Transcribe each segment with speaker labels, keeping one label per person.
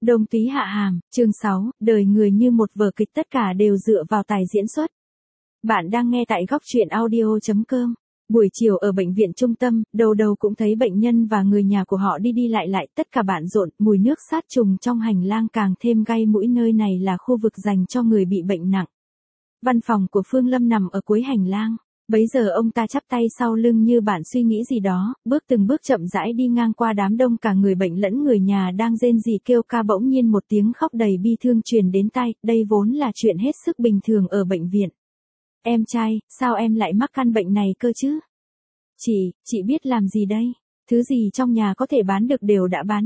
Speaker 1: Đông Túy hạ hàm, chương 6, đời người như một vở kịch tất cả đều dựa vào tài diễn xuất. Bạn đang nghe tại góc truyện audio.com. Buổi chiều ở bệnh viện trung tâm, đầu đầu cũng thấy bệnh nhân và người nhà của họ đi đi lại lại, tất cả bận rộn, mùi nước sát trùng trong hành lang càng thêm gay mũi, nơi này là khu vực dành cho người bị bệnh nặng. Văn phòng của Phương Lâm nằm ở cuối hành lang. Bấy giờ ông ta chắp tay sau lưng như bạn suy nghĩ gì đó, từng bước chậm rãi đi ngang qua đám đông cả người bệnh lẫn người nhà đang rên rỉ kêu ca, bỗng nhiên một tiếng khóc đầy bi thương truyền đến tai, đây vốn là chuyện hết sức bình thường ở bệnh viện. Em trai, sao em lại mắc căn bệnh này cơ chứ? Chị biết làm gì đây? Thứ gì trong nhà có thể bán được đều đã bán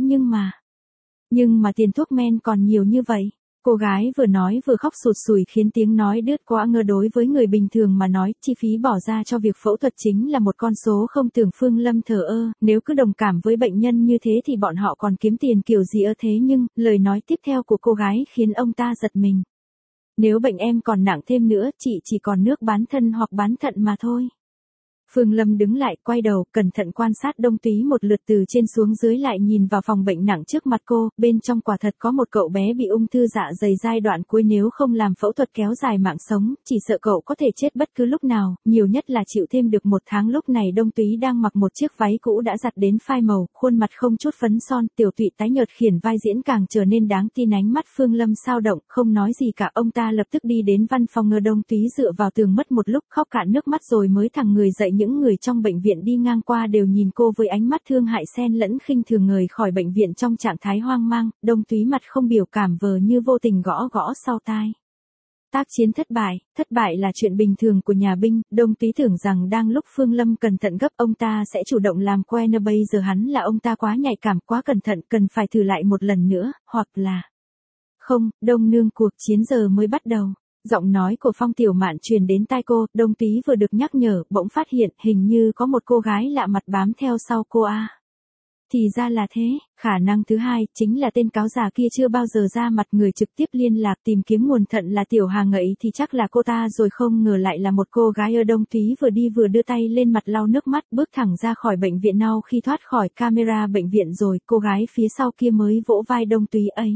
Speaker 1: nhưng mà tiền thuốc men còn nhiều như vậy. Cô gái vừa nói vừa khóc sụt sùi khiến tiếng nói đứt quãng. Đối với người bình thường mà nói, chi phí bỏ ra cho việc phẫu thuật chính là một con số không tưởng. Phương Lâm thờ ơ, nếu cứ đồng cảm với bệnh nhân như thế thì bọn họ còn kiếm tiền kiểu gì ơ thế, nhưng lời nói tiếp theo của cô gái khiến ông ta giật mình. Nếu bệnh em còn nặng thêm nữa, chị chỉ còn nước bán thân hoặc bán thận mà thôi. Phương Lâm đứng lại, quay đầu, cẩn thận quan sát Đông Túy một lượt từ trên xuống dưới, lại nhìn vào phòng bệnh nặng trước mặt cô, bên trong quả thật có một cậu bé bị ung thư dạ dày giai đoạn cuối, nếu không làm phẫu thuật kéo dài mạng sống, chỉ sợ cậu có thể chết bất cứ lúc nào, nhiều nhất là chịu thêm được 1 tháng. Lúc này Đông Túy đang mặc một chiếc váy cũ đã giặt đến phai màu, khuôn mặt không chút phấn son, tiểu tụy tái nhợt khiến vai diễn càng trở nên đáng tin. Ánh mắt Phương Lâm sao động, không nói gì cả, ông ta lập tức đi đến văn phòng. Đông Túy dựa vào tường mất một lúc, khóc cạn nước mắt rồi mới thẳng người dậy. Những người trong bệnh viện đi ngang qua đều nhìn cô với ánh mắt thương hại xen lẫn khinh thường. Rời khỏi bệnh viện trong trạng thái hoang mang, Đông Túy mặt không biểu cảm, vờ như vô tình gõ gõ sau tai. Tác chiến thất bại là chuyện bình thường của nhà binh. Đông Túy tưởng rằng đang lúc Phương Lâm cẩn thận gấp, ông ta sẽ chủ động làm quen, bây giờ hắn là ông ta quá nhạy cảm, quá cẩn thận, cần phải thử lại một lần nữa, hoặc là... Không, Đông nương, cuộc chiến giờ mới bắt đầu. Giọng nói của Phong Tiểu Mạn truyền đến tai cô. Đông Túy vừa được nhắc nhở, bỗng phát hiện hình như có một cô gái lạ mặt bám theo sau cô a. Thì ra là thế, khả năng thứ hai chính là tên cáo già kia chưa bao giờ ra mặt, người trực tiếp liên lạc tìm kiếm nguồn thận là Tiểu Hà Ngậy thì chắc là cô ta rồi, không ngờ lại là một cô gái. Đông Túy vừa đi vừa đưa tay lên mặt lau nước mắt, bước thẳng ra khỏi bệnh viện. Sau khi thoát khỏi camera bệnh viện rồi, cô gái phía sau kia mới vỗ vai Đông Túy ấy.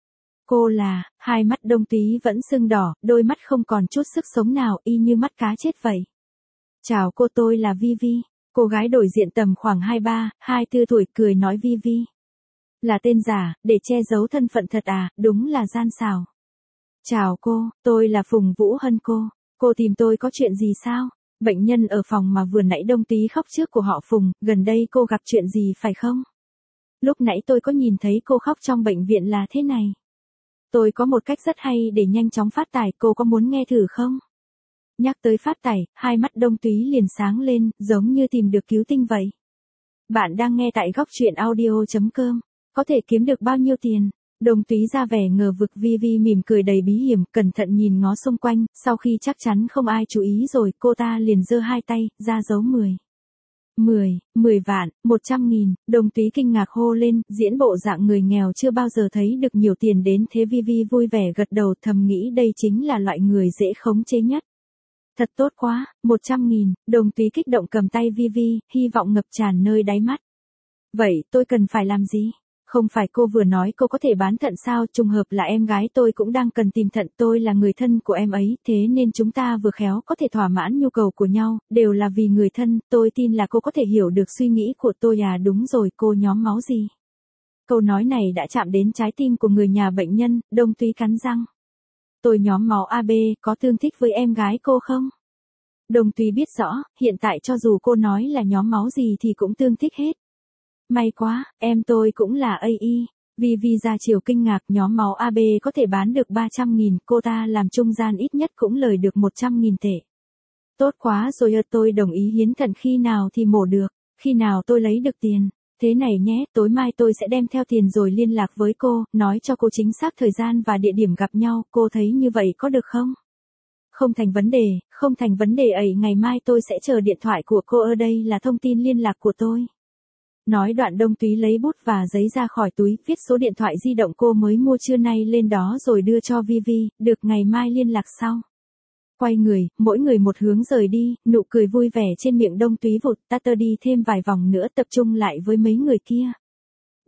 Speaker 1: Cô là... Hai mắt Đông Túy vẫn sưng đỏ, đôi mắt không còn chút sức sống nào, y như mắt cá chết vậy. Chào cô, tôi là Vi. Cô gái đổi diện tầm khoảng 23, 24 tuổi, cười nói Vi. Là tên giả, để che giấu thân phận thật à, đúng là gian xảo. Chào cô, tôi là Phùng Vũ Hân cô tìm tôi có chuyện gì sao? Bệnh nhân ở phòng mà vừa nãy Đông Túy khóc trước của họ Phùng, gần đây cô gặp chuyện gì phải không? Lúc nãy tôi có nhìn thấy cô khóc trong bệnh viện là thế này. Tôi có một cách rất hay để nhanh chóng phát tài, cô có muốn nghe thử không? Nhắc tới phát tài, hai mắt Đông Túy liền sáng lên, giống như tìm được cứu tinh vậy. Bạn đang nghe tại góc truyện audio.com. Có thể kiếm được bao nhiêu tiền? Đông Túy ra vẻ ngờ vực. Vi mỉm cười đầy bí hiểm, cẩn thận nhìn ngó xung quanh, sau khi chắc chắn không ai chú ý rồi, cô ta liền giơ hai tay, ra dấu 10 vạn, 100.000, Đông Túy kinh ngạc hô lên, diễn bộ dạng người nghèo chưa bao giờ thấy được nhiều tiền đến thế. Vi vui vẻ gật đầu, thầm nghĩ đây chính là loại người dễ khống chế nhất. Thật tốt quá, 100.000, Đông Túy kích động cầm tay Vi, hy vọng ngập tràn nơi đáy mắt. Vậy tôi cần phải làm gì? Không phải cô vừa nói cô có thể bán thận sao? Trùng hợp là em gái tôi cũng đang cần tìm thận, tôi là người thân của em ấy, thế nên chúng ta vừa khéo có thể thỏa mãn nhu cầu của nhau, đều là vì người thân, tôi tin là cô có thể hiểu được suy nghĩ của tôi à. Đúng rồi, cô nhóm máu gì? Câu nói này đã chạm đến trái tim của người nhà bệnh nhân. Đông Túy cắn răng. Tôi nhóm máu AB, có tương thích với em gái cô không? Đông Túy biết rõ, hiện tại cho dù cô nói là nhóm máu gì thì cũng tương thích hết. May quá, em tôi cũng là AI. Vi ra chiều kinh ngạc, nhóm máu AB có thể bán được 300.000, cô ta làm trung gian ít nhất cũng lời được 100.000 tệ. Tốt quá rồi, tôi đồng ý hiến thận, khi nào thì mổ được, khi nào tôi lấy được tiền. Thế này nhé, tối mai tôi sẽ đem theo tiền rồi liên lạc với cô, nói cho cô chính xác thời gian và địa điểm gặp nhau, cô thấy như vậy có được không? Không thành vấn đề ấy, ngày mai tôi sẽ chờ điện thoại của cô, ở đây là thông tin liên lạc của tôi. Nói đoạn Đông Túy lấy bút và giấy ra khỏi túi, viết số điện thoại di động cô mới mua trưa nay lên đó rồi đưa cho Vi, được, ngày mai liên lạc sau. Quay người, mỗi người một hướng rời đi, nụ cười vui vẻ trên miệng Đông Túy vụt tắt đi thêm vài vòng nữa, tập trung lại với mấy người kia.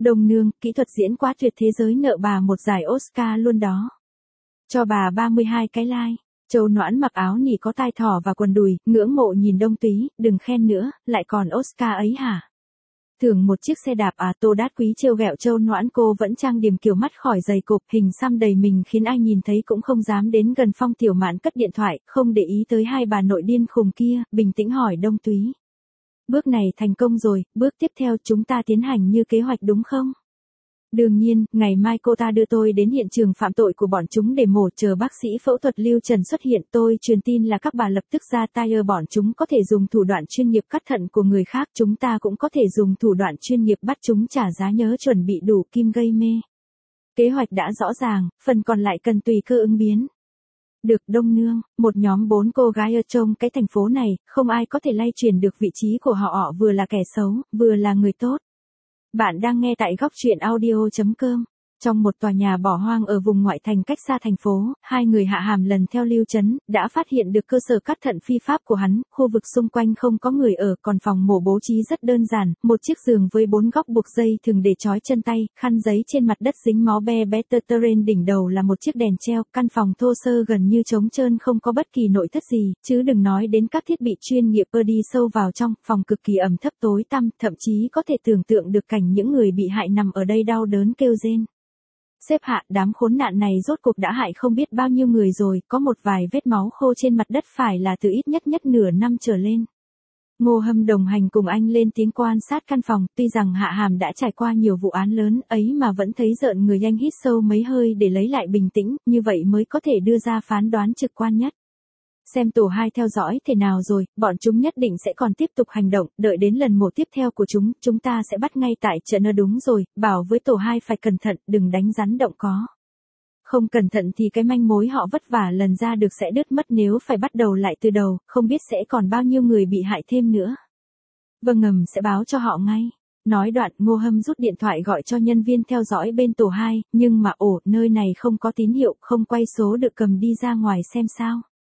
Speaker 1: Đông nương, kỹ thuật diễn quá tuyệt, thế giới nợ bà một giải Oscar luôn đó. Cho bà 32 cái like. Châu Noãn mặc áo nỉ có tai thỏ và quần đùi, ngưỡng mộ nhìn Đông Túy, đừng khen nữa, lại còn Oscar ấy hả? Thưởng một chiếc xe đạp à? Tô Đát Quý trêu ghẹo Châu Noãn, cô vẫn trang điểm kiểu mắt khỏi giày cộp, hình xăm đầy mình khiến ai nhìn thấy cũng không dám đến gần. Phong Tiểu Mạn cất điện thoại, không để ý tới hai bà nội điên khùng kia, bình tĩnh hỏi Đông Túy. Bước này thành công rồi, bước tiếp theo chúng ta tiến hành như kế hoạch đúng không? Đương nhiên, ngày mai cô ta đưa tôi đến hiện trường phạm tội của bọn chúng để mổ, chờ bác sĩ phẫu thuật Lưu Trần xuất hiện. Tôi truyền tin là các bà lập tức ra tay. Bọn chúng có thể dùng thủ đoạn chuyên nghiệp cắt thận của người khác, chúng ta cũng có thể dùng thủ đoạn chuyên nghiệp bắt chúng trả giá, nhớ chuẩn bị đủ kim gây mê. Kế hoạch đã rõ ràng, phần còn lại cần tùy cơ ứng biến. Được Đông nương, một nhóm 4 cô gái ở trong cái thành phố này, không ai có thể lay chuyển được vị trí của họ. Họ vừa là kẻ xấu, vừa là người tốt. Bạn đang nghe tại góc truyện audio.com. Trong một tòa nhà bỏ hoang ở vùng ngoại thành cách xa thành phố, hai người Hạ Hàm lần theo Lưu Trấn, đã phát hiện được cơ sở cắt thận phi pháp của hắn. Khu vực xung quanh không có người ở, còn phòng mổ bố trí rất đơn giản, một chiếc giường với 4 góc buộc dây thường để trói chân tay, khăn giấy trên mặt đất dính máu be bé tơ tơ, trên đỉnh đầu là một chiếc đèn treo. Căn phòng thô sơ gần như trống trơn, không có bất kỳ nội thất gì, chứ đừng nói đến các thiết bị chuyên nghiệp. Đi sâu vào trong, phòng cực kỳ ẩm thấp tối tăm, thậm chí có thể tưởng tượng được cảnh những người bị hại nằm ở đây đau đớn kêu rên. Xếp Hạ, đám khốn nạn này rốt cuộc đã hại không biết bao nhiêu người rồi, có một vài vết máu khô trên mặt đất, phải là từ ít nhất nửa năm trở lên. Ngô Hâm đồng hành cùng anh lên tiếng quan sát căn phòng, tuy rằng Hạ Hàm đã trải qua nhiều vụ án lớn ấy mà vẫn thấy rợn người. Anh hít sâu mấy hơi để lấy lại bình tĩnh, như vậy mới có thể đưa ra phán đoán trực quan nhất. Xem tổ 2 theo dõi thế nào rồi, bọn chúng nhất định sẽ còn tiếp tục hành động, đợi đến lần mổ tiếp theo của chúng ta sẽ bắt ngay tại chợ. Đúng rồi, bảo với tổ 2 phải cẩn thận, đừng đánh rắn động cỏ. Không cẩn thận thì cái manh mối họ vất vả lần ra được sẽ đứt mất, nếu phải bắt đầu lại từ đầu, không biết sẽ còn bao nhiêu người bị hại thêm nữa. Vâng, ngầm sẽ báo cho họ ngay. Nói đoạn, Ngô Hâm rút điện thoại gọi cho nhân viên theo dõi bên tổ 2, nhưng mà nơi này không có tín hiệu, không quay số được, cầm đi ra ngoài xem sao.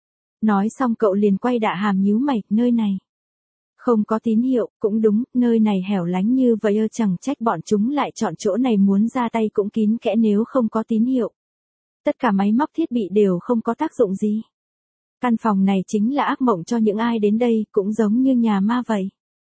Speaker 1: Nói xong cậu liền quay Đạ Hàm nhíu mày, nơi này không có tín hiệu, cũng đúng, nơi này hẻo lánh như vậy, chẳng trách bọn chúng lại chọn chỗ này, muốn ra tay cũng kín kẽ. Nếu không có tín hiệu, tất cả máy móc thiết bị đều không có tác dụng gì. Căn phòng này chính là ác mộng cho những ai đến đây, cũng giống như nhà ma vậy.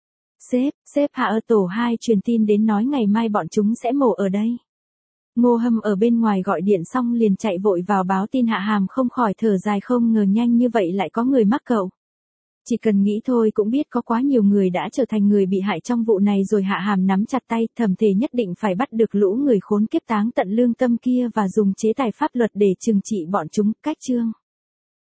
Speaker 1: Sếp Hạ ở tổ 2 truyền tin đến nói ngày mai bọn chúng sẽ mổ ở đây. Ngô Hâm ở bên ngoài gọi điện xong liền chạy vội vào báo tin. Hạ Hàm không khỏi thở dài, không ngờ nhanh như vậy lại có người mắc cậu. Chỉ cần nghĩ thôi cũng biết có quá nhiều người đã trở thành người bị hại trong vụ này rồi. Hạ Hàm nắm chặt tay, thầm thề nhất định phải bắt được lũ người khốn kiếp táng tận lương tâm kia và dùng chế tài pháp luật để trừng trị bọn chúng. Cách chương